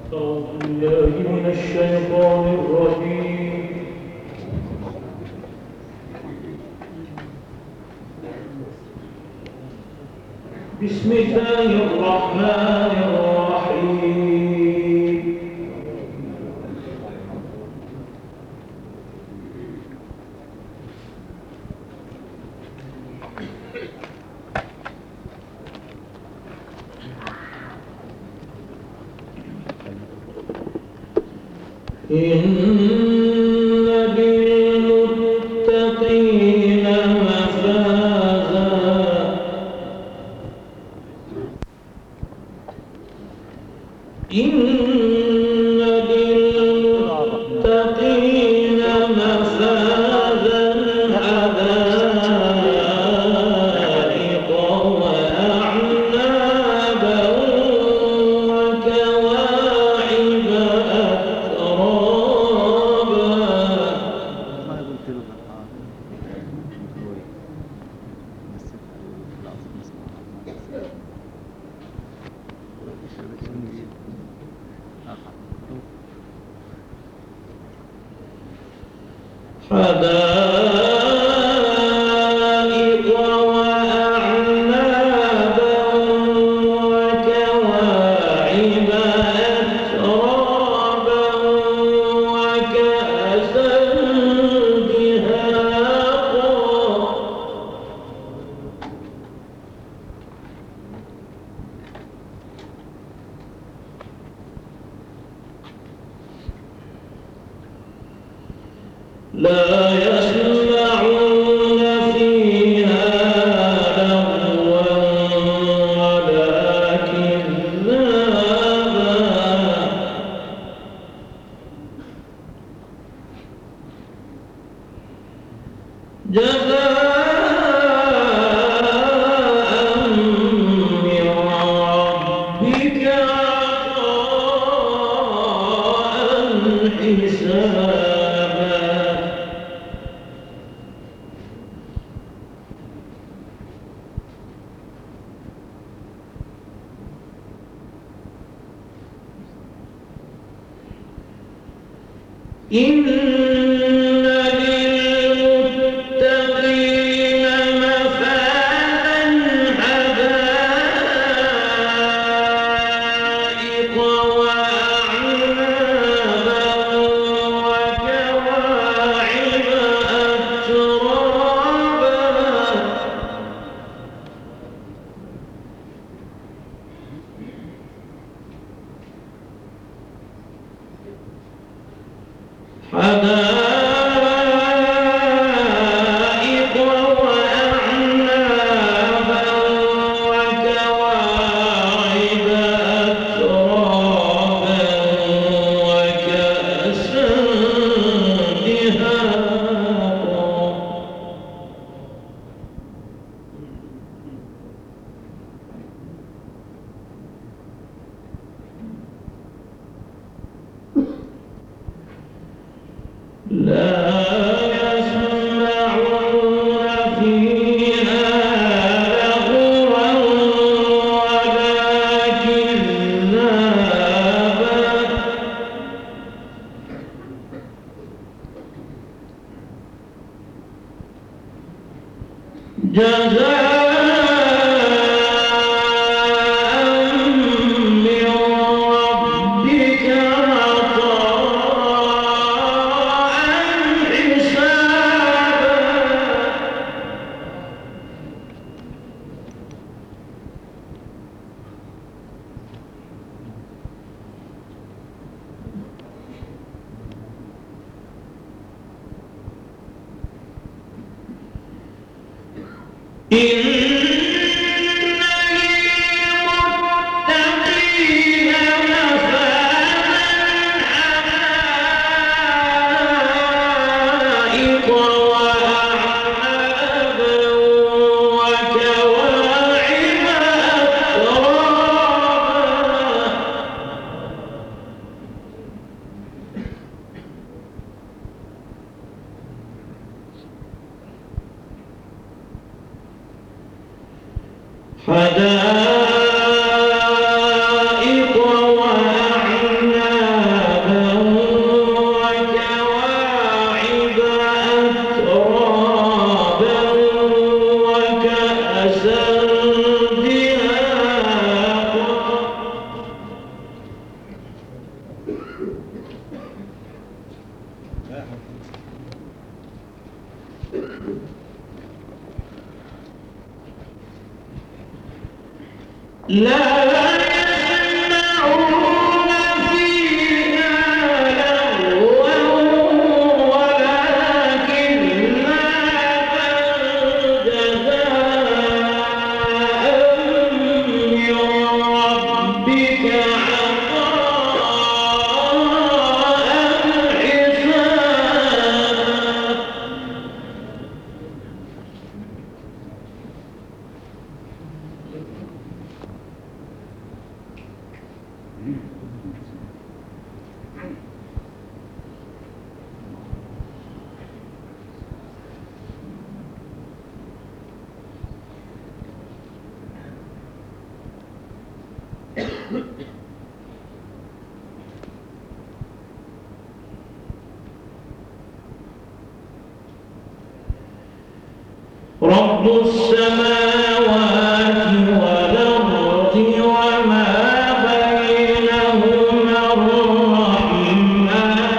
أعوذ بالله من الشيطان الرجيم. بسم الله الرحمن الرحيم. إن للمتقين مفازا إن للمتقين مفازا حدائق وأعنابا وكواعب حدائق وأعنابا وكواعب أترابا وكأسا دهاقا لا يسمعون فيها لغوا ولا كذابا جزاء من ربك عطاء حسابا إن للمتقين مفازا حدائق وأعنابا وكواعب أترابا حدائق وأعنابا وكواعب أترابا وكأسا دهاقا لا يسمعون فيها لغوا ولا كذابا جزاء من ربك عطاء حدائق وأعنابا لا يسمعون فيها لغوا ولا كذابا جزاء من ربك عطاء حسابا. رب السماوات والأرض وما بينهما الرحمن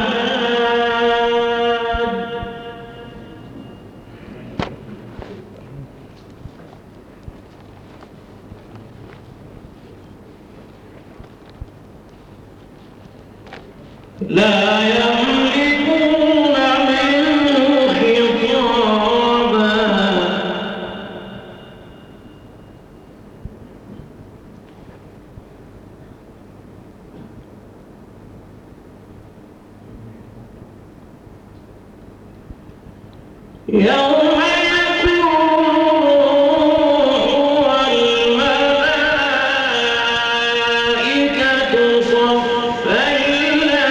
لا يملكون منه خطابا. يوم يكون والملائكة صفا لا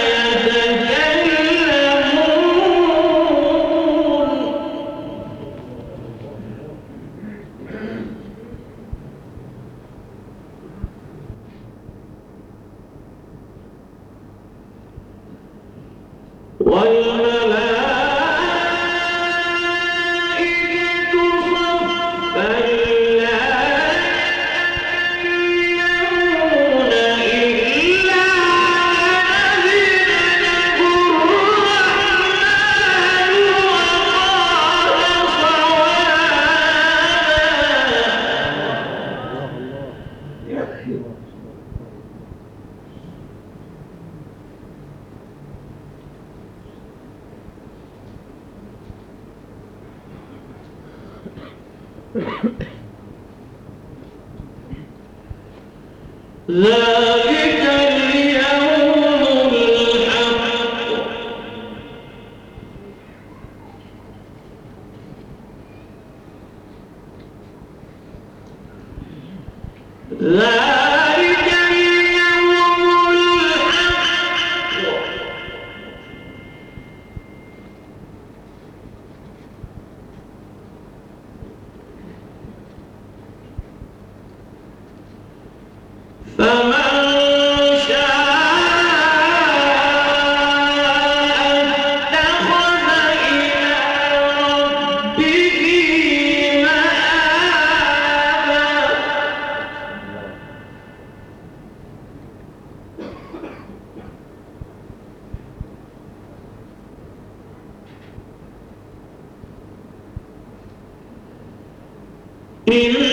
يتكلمون والملائكة صفا لا يتكلمون إلا أذن له الرحمن وقال صوابا. ذلك اليوم الحق ذلك اليوم الحق فمن شاء اتخذ إلى ربه مآبا.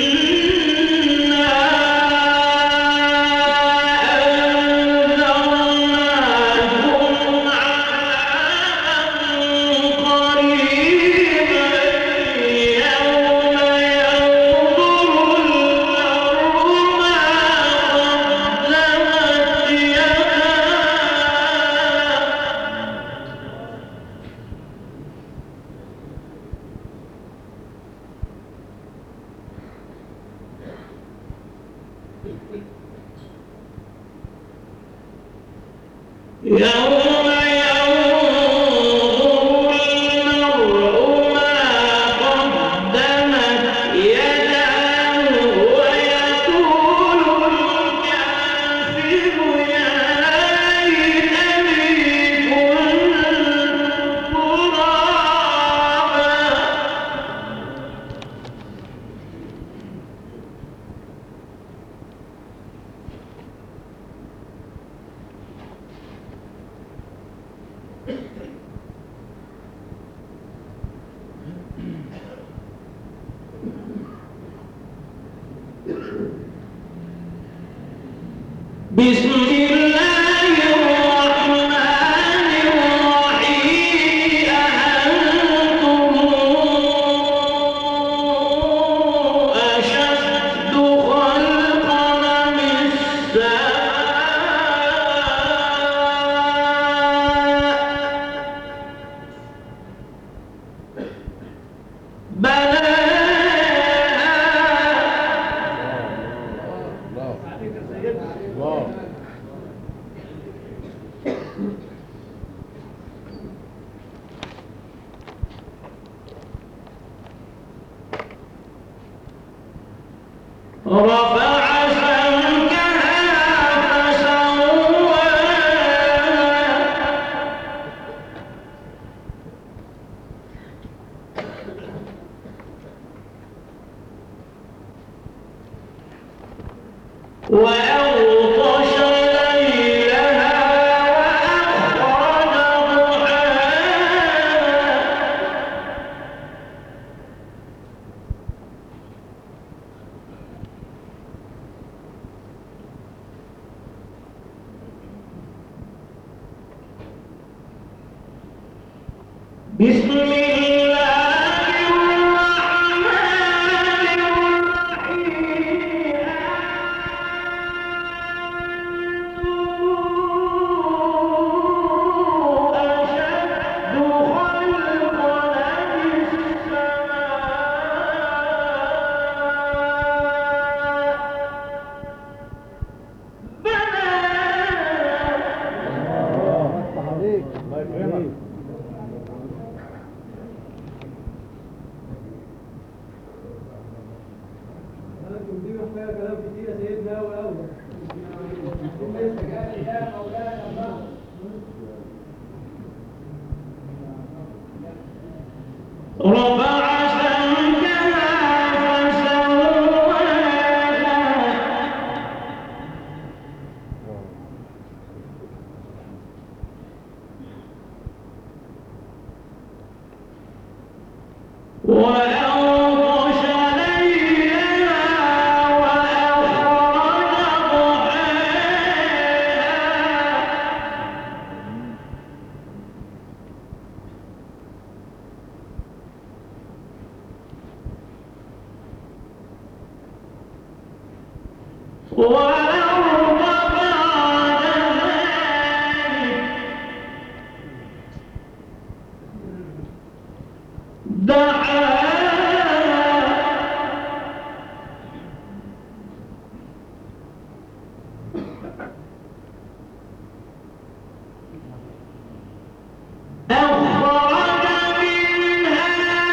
يوم ينظر المرء ما قدمت يداه ويقول الكافر يا ليتني كنت ترابا. بسم الله الرحمن الرحيم أأنتم أشد خلقا أم السماء بلى رفع سمكها فسواها وأغطش ليلها وأخرج ضحاها بسم الله الرحمن الرحيم رفع سمكها فسواها وأغطش ليلها وأخرج ضحاها والأرض بعد ذلك دحاها أخرج منها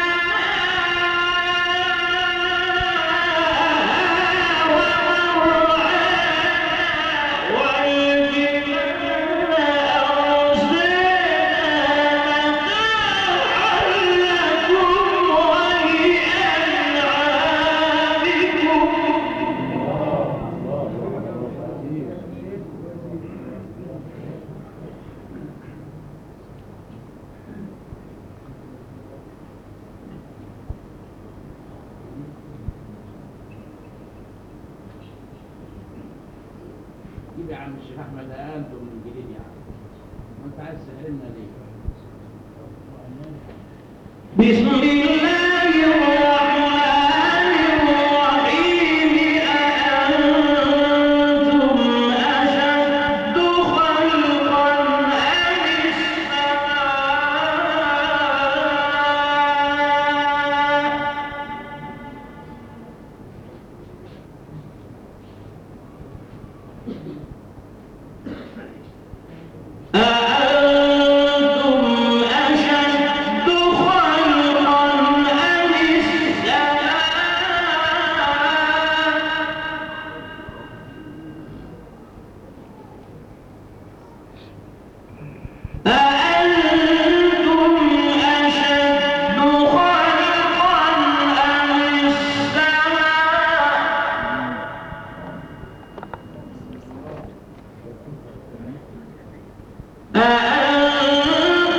جيب يا عم الشيخ احمد انتم من جديد يا عم وانت عايز تسهلنا ليه؟ بسم الله الرحمن الرحيم أأنتم أشد خلقا أم السماء أأنتم أشد خلقا أم السماء أأنتم أشد خلقا أم السماء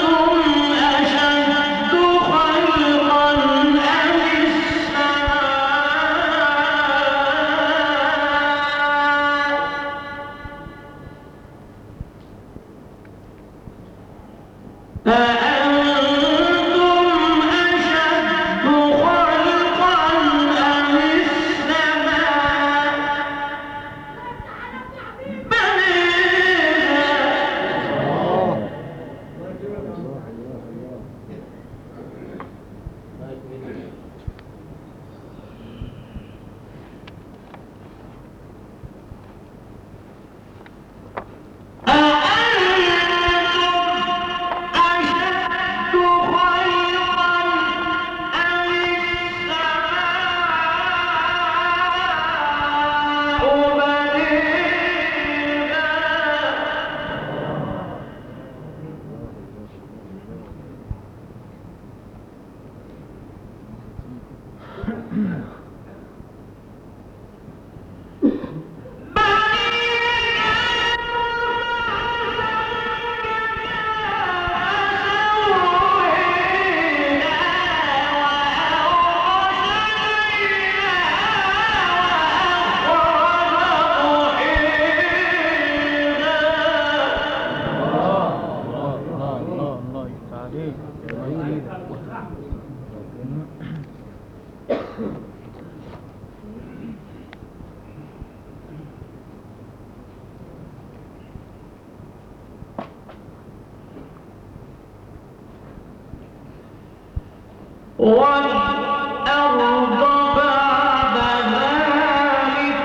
والأرض بعد ذلك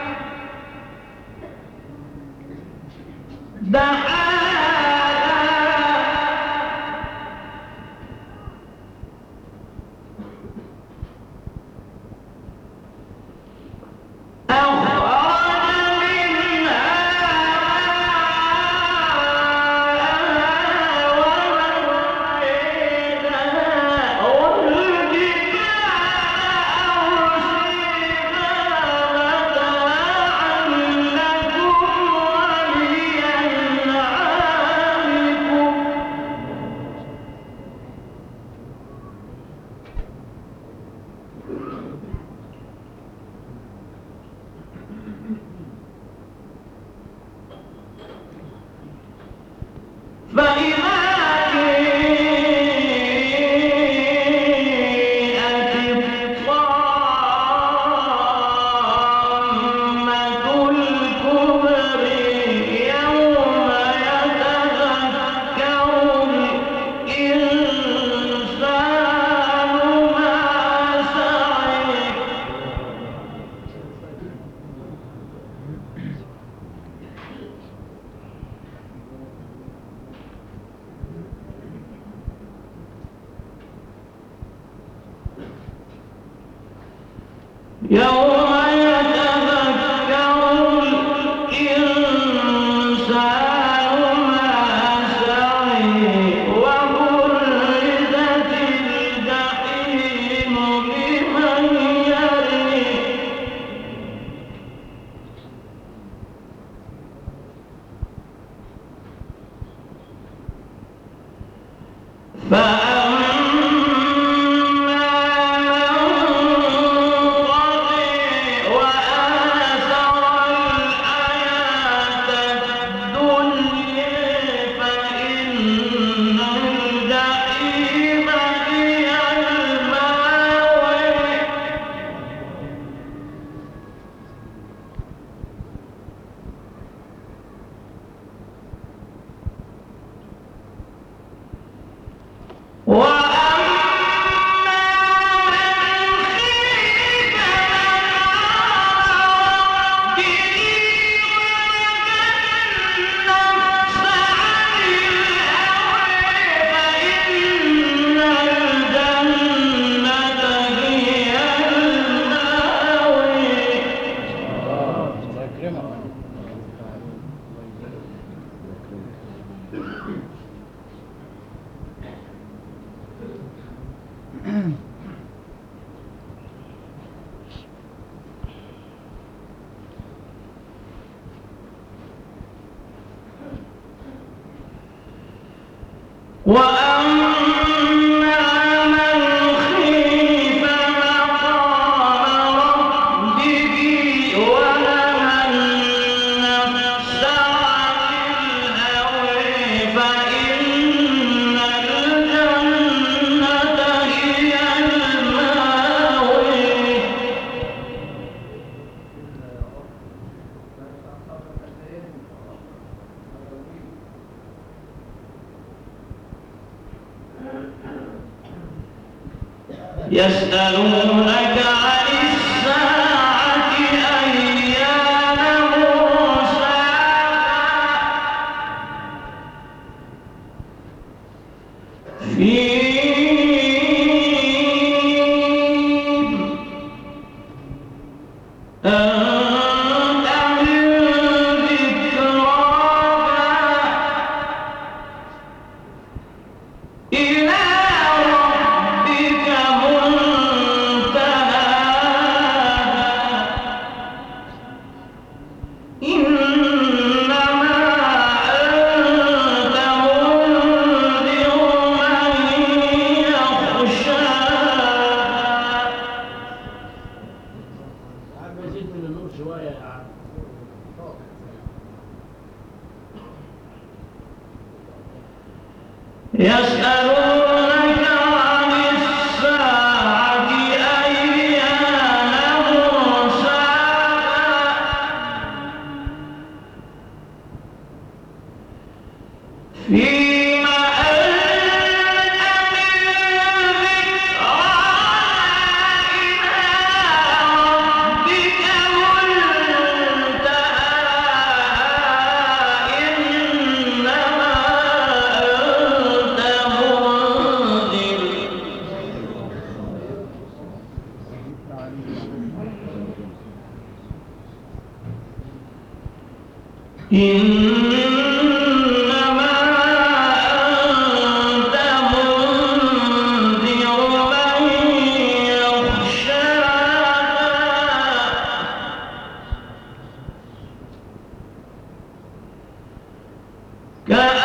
يوم يتذكر الإنسان ما سعي وبرزت الجحيم لمن يري وأما من خيف مقام ربه ونهى النفس عن الهوى فإن يسألونك عن الساعة أيان مرساها أنت من ذكراها إلى ربك منتهاها إنما أنت منذر من يخشاها. بزيد من النور شوية يا عم. يسألونك عن الساعة أيان مرساها فيما أنت من ذكراها إلى ربك منتهاها إنما أنت منذر إنما أنت منذر من يخشاها